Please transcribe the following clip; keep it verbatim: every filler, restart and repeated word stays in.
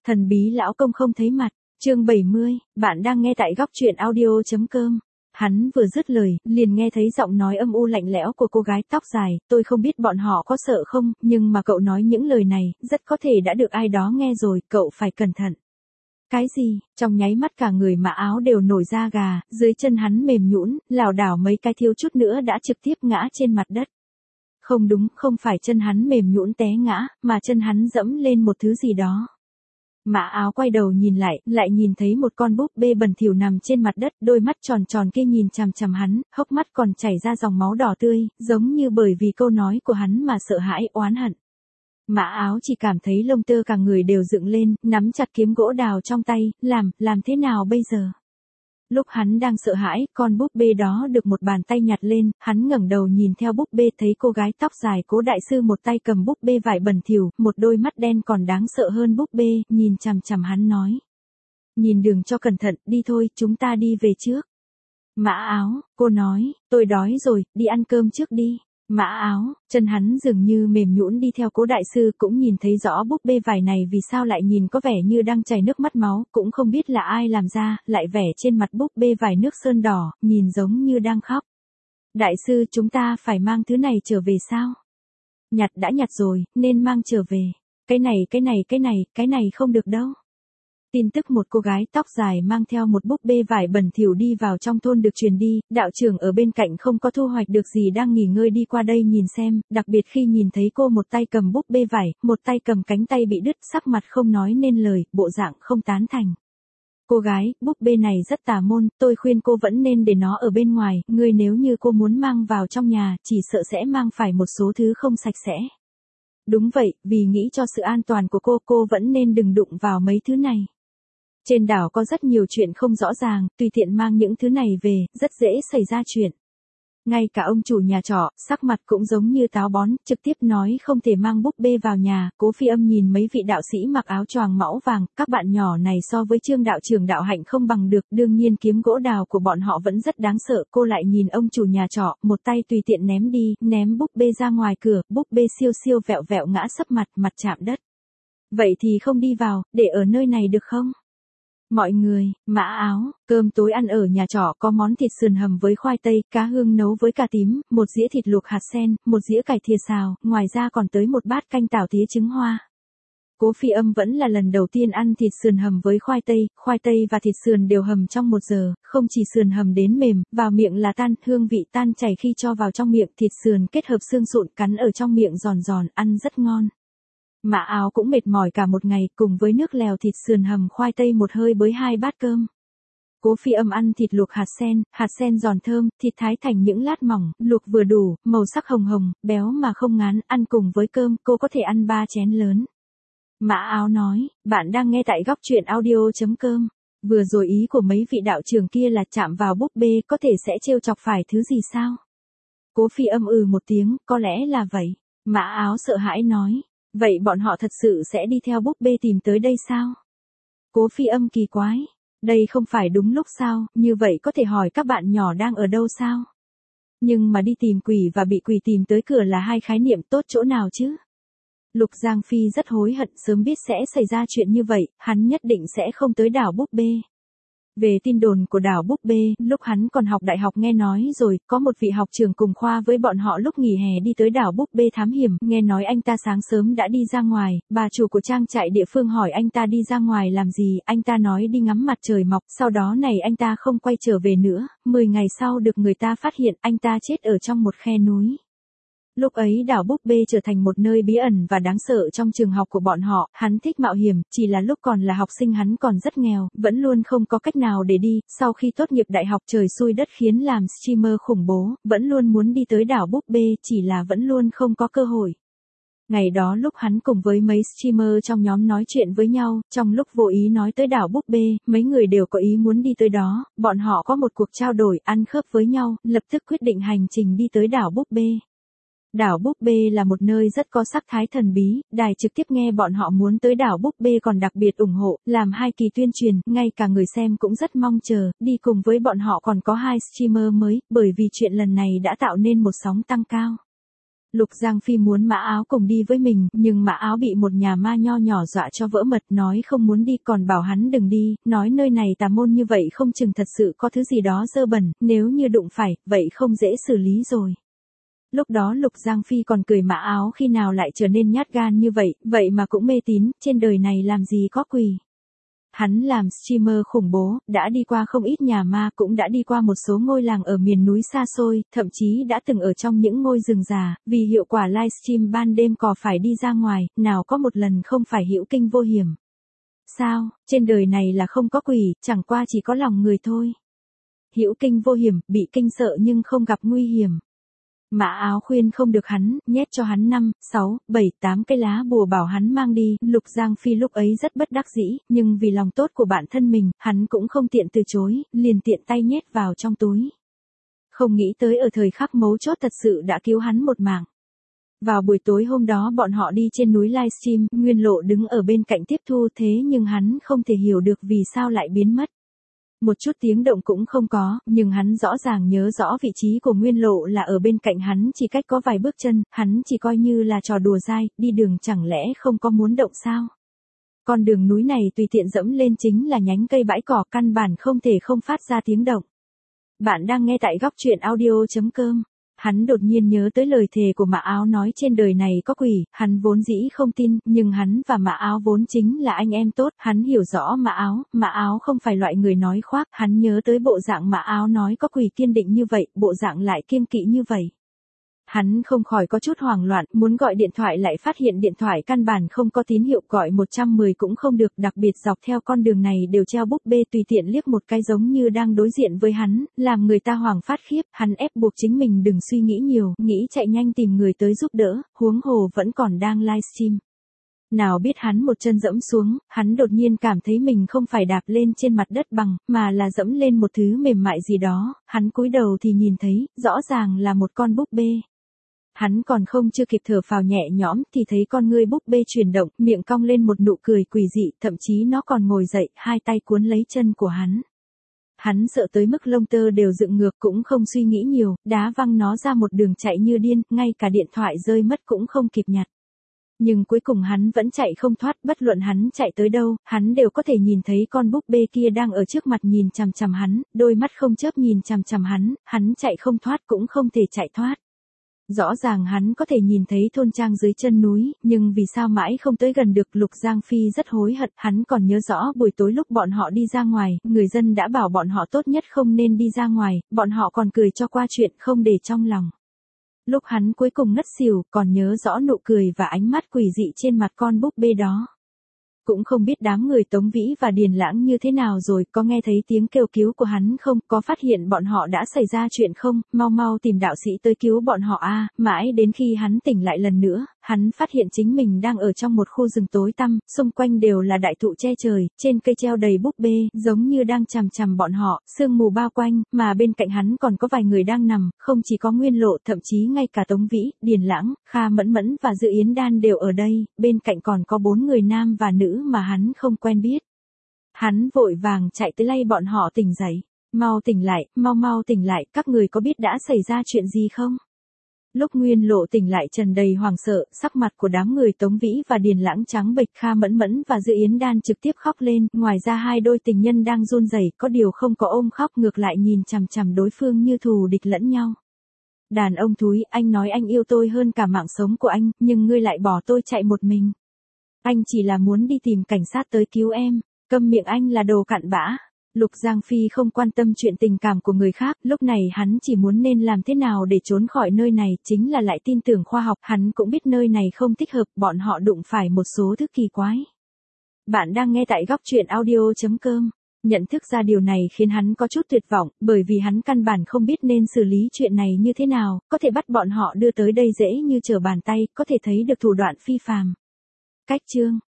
Thần bí lão công không thấy mặt, chương bảy mươi, bạn đang nghe tại góc truyện audio.com. Hắn vừa dứt lời, liền nghe thấy giọng nói âm u lạnh lẽo của cô gái tóc dài, tôi không biết bọn họ có sợ không, nhưng mà cậu nói những lời này, rất có thể đã được ai đó nghe rồi, cậu phải cẩn thận. Cái gì? Trong nháy mắt cả người mã áo đều nổi da gà, dưới chân hắn mềm nhũn, lảo đảo mấy cái thiếu chút nữa đã trực tiếp ngã trên mặt đất. Không đúng, không phải chân hắn mềm nhũn té ngã, mà chân hắn dẫm lên một thứ gì đó. Mã áo quay đầu nhìn lại, lại nhìn thấy một con búp bê bẩn thỉu nằm trên mặt đất, đôi mắt tròn tròn kia nhìn chằm chằm hắn, hốc mắt còn chảy ra dòng máu đỏ tươi, giống như bởi vì câu nói của hắn mà sợ hãi, oán hận. Mã áo chỉ cảm thấy lông tơ cả người đều dựng lên, nắm chặt kiếm gỗ đào trong tay, làm, làm thế nào bây giờ? Lúc hắn đang sợ hãi, con búp bê đó được một bàn tay nhặt lên, hắn ngẩng đầu nhìn theo búp bê thấy cô gái tóc dài Cố đại sư một tay cầm búp bê vải bẩn thỉu, một đôi mắt đen còn đáng sợ hơn búp bê, nhìn chằm chằm hắn nói. Nhìn đường cho cẩn thận, đi thôi, chúng ta đi về trước. Mã áo, cô nói, tôi đói rồi, đi ăn cơm trước đi. Mã áo, chân hắn dường như mềm nhũn đi theo Cố đại sư, cũng nhìn thấy rõ búp bê vải này vì sao lại nhìn có vẻ như đang chảy nước mắt máu, cũng không biết là ai làm ra, lại vẽ trên mặt búp bê vải nước sơn đỏ, nhìn giống như đang khóc. Đại sư, chúng ta phải mang thứ này trở về sao? Nhặt đã nhặt rồi, nên mang trở về. Cái này, cái này, cái này, cái này không được đâu. Tin tức một cô gái tóc dài mang theo một búp bê vải bẩn thỉu đi vào trong thôn được truyền đi, đạo trưởng ở bên cạnh không có thu hoạch được gì đang nghỉ ngơi đi qua đây nhìn xem, đặc biệt khi nhìn thấy cô một tay cầm búp bê vải, một tay cầm cánh tay bị đứt, sắc mặt không nói nên lời, bộ dạng không tán thành. Cô gái, búp bê này rất tà môn, tôi khuyên cô vẫn nên để nó ở bên ngoài, ngươi nếu như cô muốn mang vào trong nhà, chỉ sợ sẽ mang phải một số thứ không sạch sẽ. Đúng vậy, vì nghĩ cho sự an toàn của cô, cô vẫn nên đừng đụng vào mấy thứ này. Trên đảo có rất nhiều chuyện không rõ ràng, tùy tiện mang những thứ này về, rất dễ xảy ra chuyện. Ngay cả ông chủ nhà trọ, sắc mặt cũng giống như táo bón, trực tiếp nói không thể mang búp bê vào nhà. Cố Phi Âm nhìn mấy vị đạo sĩ mặc áo choàng mão vàng, các bạn nhỏ này so với Trương đạo trưởng đạo hạnh không bằng được, đương nhiên kiếm gỗ đào của bọn họ vẫn rất đáng sợ. Cô lại nhìn ông chủ nhà trọ, một tay tùy tiện ném đi, ném búp bê ra ngoài cửa, búp bê siêu siêu vẹo vẹo ngã sấp mặt, mặt chạm đất. Vậy thì không đi vào, để ở nơi này được không? Mọi người, Mã áo, cơm tối ăn ở nhà trọ có món thịt sườn hầm với khoai tây, cá hương nấu với cà tím, một dĩa thịt luộc hạt sen, một dĩa cải thìa xào, ngoài ra còn tới một bát canh tảo tía trứng hoa. Cố Phi Âm vẫn là lần đầu tiên ăn thịt sườn hầm với khoai tây, khoai tây và thịt sườn đều hầm trong một giờ, không chỉ sườn hầm đến mềm, vào miệng là tan, hương vị tan chảy khi cho vào trong miệng, thịt sườn kết hợp xương sụn cắn ở trong miệng giòn giòn, ăn rất ngon. Mã áo cũng mệt mỏi cả một ngày, cùng với nước lèo thịt sườn hầm khoai tây một hơi bới hai bát cơm. Cố Phi Âm ăn thịt luộc hạt sen, hạt sen giòn thơm, thịt thái thành những lát mỏng, luộc vừa đủ, màu sắc hồng hồng, béo mà không ngán, ăn cùng với cơm, cô có thể ăn ba chén lớn. Mã áo nói, bạn đang nghe tại góc truyện audio.com. Vừa rồi ý của mấy vị đạo trưởng kia là chạm vào búp bê có thể sẽ trêu chọc phải thứ gì sao? Cố Phi Âm ừ một tiếng, có lẽ là vậy. Mã áo sợ hãi nói. Vậy bọn họ thật sự sẽ đi theo búp bê tìm tới đây sao? Cố Phi Âm kỳ quái. Đây không phải đúng lúc sao, như vậy có thể hỏi các bạn nhỏ đang ở đâu sao? Nhưng mà đi tìm quỷ và bị quỷ tìm tới cửa là hai khái niệm tốt chỗ nào chứ? Lục Giang Phi rất hối hận, sớm biết sẽ xảy ra chuyện như vậy, hắn nhất định sẽ không tới đảo búp bê. Về tin đồn của đảo búp bê, lúc hắn còn học đại học nghe nói rồi, có một vị học trưởng cùng khoa với bọn họ lúc nghỉ hè đi tới đảo búp bê thám hiểm, nghe nói anh ta sáng sớm đã đi ra ngoài, bà chủ của trang trại địa phương hỏi anh ta đi ra ngoài làm gì, anh ta nói đi ngắm mặt trời mọc, sau đó này anh ta không quay trở về nữa, mười ngày sau được người ta phát hiện anh ta chết ở trong một khe núi. Lúc ấy đảo búp bê trở thành một nơi bí ẩn và đáng sợ trong trường học của bọn họ, hắn thích mạo hiểm, chỉ là lúc còn là học sinh hắn còn rất nghèo, vẫn luôn không có cách nào để đi, sau khi tốt nghiệp đại học trời xui đất khiến làm streamer khủng bố, vẫn luôn muốn đi tới đảo búp bê, chỉ là vẫn luôn không có cơ hội. Ngày đó lúc hắn cùng với mấy streamer trong nhóm nói chuyện với nhau, trong lúc vô ý nói tới đảo búp bê, mấy người đều có ý muốn đi tới đó, bọn họ có một cuộc trao đổi, ăn khớp với nhau, lập tức quyết định hành trình đi tới đảo búp bê. Đảo búp bê là một nơi rất có sắc thái thần bí, đài trực tiếp nghe bọn họ muốn tới đảo búp bê còn đặc biệt ủng hộ, làm hai kỳ tuyên truyền, ngay cả người xem cũng rất mong chờ, đi cùng với bọn họ còn có hai streamer mới, bởi vì chuyện lần này đã tạo nên một sóng tăng cao. Lục Giang Phi muốn Mã Áo cùng đi với mình, nhưng Mã Áo bị một nhà ma nho nhỏ dọa cho vỡ mật, nói không muốn đi, còn bảo hắn đừng đi, nói nơi này tà môn như vậy không chừng thật sự có thứ gì đó dơ bẩn, nếu như đụng phải, vậy không dễ xử lý rồi. Lúc đó Lục Giang Phi còn cười Mã Áo khi nào lại trở nên nhát gan như vậy, vậy mà cũng mê tín, trên đời này làm gì có quỷ. Hắn làm streamer khủng bố, đã đi qua không ít nhà ma, cũng đã đi qua một số ngôi làng ở miền núi xa xôi, thậm chí đã từng ở trong những ngôi rừng già, vì hiệu quả livestream ban đêm cò phải đi ra ngoài, nào có một lần không phải hữu kinh vô hiểm. Sao, trên đời này là không có quỷ, chẳng qua chỉ có lòng người thôi. Hữu kinh vô hiểm, bị kinh sợ nhưng không gặp nguy hiểm. Mã Áo khuyên không được hắn, nhét cho hắn năm, sáu, bảy, tám cái lá bùa bảo hắn mang đi, Lục Giang Phi lúc ấy rất bất đắc dĩ, nhưng vì lòng tốt của bản thân mình, hắn cũng không tiện từ chối, liền tiện tay nhét vào trong túi. Không nghĩ tới ở thời khắc mấu chốt thật sự đã cứu hắn một mạng. Vào buổi tối hôm đó bọn họ đi trên núi livestream, Nguyên Lộ đứng ở bên cạnh tiếp thu, thế nhưng hắn không thể hiểu được vì sao lại biến mất. Một chút tiếng động cũng không có, nhưng hắn rõ ràng nhớ rõ vị trí của Nguyên Lộ là ở bên cạnh hắn, chỉ cách có vài bước chân, hắn chỉ coi như là trò đùa dai, đi đường chẳng lẽ không có muốn động sao? Con đường núi này tùy tiện dẫm lên chính là nhánh cây bãi cỏ, căn bản không thể không phát ra tiếng động. Bạn đang nghe tại góc truyện audio chấm com. Hắn đột nhiên nhớ tới lời thề của Mã Áo nói trên đời này có quỷ, hắn vốn dĩ không tin, nhưng hắn và Mã Áo vốn chính là anh em tốt, hắn hiểu rõ Mã Áo, Mã Áo không phải loại người nói khoác, hắn nhớ tới bộ dạng Mã Áo nói có quỷ kiên định như vậy, bộ dạng lại kiêng kỵ như vậy. Hắn không khỏi có chút hoảng loạn, muốn gọi điện thoại lại phát hiện điện thoại căn bản không có tín hiệu, gọi một trăm mười cũng không được, đặc biệt dọc theo con đường này đều treo búp bê tùy tiện liếc một cái giống như đang đối diện với hắn, làm người ta hoảng phát khiếp, hắn ép buộc chính mình đừng suy nghĩ nhiều, nghĩ chạy nhanh tìm người tới giúp đỡ, huống hồ vẫn còn đang livestream. Nào biết hắn một chân dẫm xuống, hắn đột nhiên cảm thấy mình không phải đạp lên trên mặt đất bằng, mà là dẫm lên một thứ mềm mại gì đó, hắn cúi đầu thì nhìn thấy, rõ ràng là một con búp bê. Hắn còn không chưa kịp thở phào nhẹ nhõm thì thấy con ngươi búp bê chuyển động, miệng cong lên một nụ cười quỷ dị, thậm chí nó còn ngồi dậy, hai tay cuốn lấy chân của hắn. Hắn sợ tới mức lông tơ đều dựng ngược, cũng không suy nghĩ nhiều, đá văng nó ra một đường chạy như điên, ngay cả điện thoại rơi mất cũng không kịp nhặt. Nhưng cuối cùng hắn vẫn chạy không thoát, bất luận hắn chạy tới đâu, hắn đều có thể nhìn thấy con búp bê kia đang ở trước mặt nhìn chằm chằm hắn, đôi mắt không chớp nhìn chằm chằm hắn, hắn chạy không thoát cũng không thể chạy thoát. Rõ ràng hắn có thể nhìn thấy thôn trang dưới chân núi, nhưng vì sao mãi không tới gần được. Lục Giang Phi rất hối hận, hắn còn nhớ rõ buổi tối lúc bọn họ đi ra ngoài, người dân đã bảo bọn họ tốt nhất không nên đi ra ngoài, bọn họ còn cười cho qua chuyện không để trong lòng. Lúc hắn cuối cùng ngất xỉu, còn nhớ rõ nụ cười và ánh mắt quỷ dị trên mặt con búp bê đó. Cũng không biết đám người Tống Vĩ và Điền Lãng như thế nào rồi, có nghe thấy tiếng kêu cứu của hắn không, có phát hiện bọn họ đã xảy ra chuyện không, mau mau tìm đạo sĩ tới cứu bọn họ a. Mãi đến khi hắn tỉnh lại lần nữa, hắn phát hiện chính mình đang ở trong một khu rừng tối tăm, xung quanh đều là đại thụ che trời, trên cây treo đầy búp bê, giống như đang chằm chằm bọn họ, sương mù bao quanh, mà bên cạnh hắn còn có vài người đang nằm, không chỉ có Nguyên Lộ, thậm chí ngay cả Tống Vĩ, Điền Lãng, Kha Mẫn Mẫn và Dự Yến Đan đều ở đây, bên cạnh còn có bốn người nam và nữ mà hắn không quen biết. Hắn vội vàng chạy tới lay bọn họ tỉnh dậy. Mau tỉnh lại, mau mau tỉnh lại, các người có biết đã xảy ra chuyện gì không? Lúc Nguyên Lộ tỉnh lại tràn đầy hoảng sợ, sắc mặt của đám người Tống Vĩ và Điền Lãng trắng bệch, Kha Mẫn Mẫn và Dự Yến Đan trực tiếp khóc lên, ngoài ra hai đôi tình nhân đang run rẩy, có điều không có ôm khóc, ngược lại nhìn chằm chằm đối phương như thù địch lẫn nhau. Đàn ông thúi, anh nói anh yêu tôi hơn cả mạng sống của anh, nhưng ngươi lại bỏ tôi chạy một mình. Anh chỉ là muốn đi tìm cảnh sát tới cứu em, câm miệng, anh là đồ cặn bã. Lục Giang Phi không quan tâm chuyện tình cảm của người khác, lúc này hắn chỉ muốn nên làm thế nào để trốn khỏi nơi này, chính là lại tin tưởng khoa học, hắn cũng biết nơi này không thích hợp, bọn họ đụng phải một số thứ kỳ quái. Bạn đang nghe tại góc truyện audio chấm com. Nhận thức ra điều này khiến hắn có chút tuyệt vọng, bởi vì hắn căn bản không biết nên xử lý chuyện này như thế nào, có thể bắt bọn họ đưa tới đây dễ như trở bàn tay, có thể thấy được thủ đoạn phi phàm. Cách chương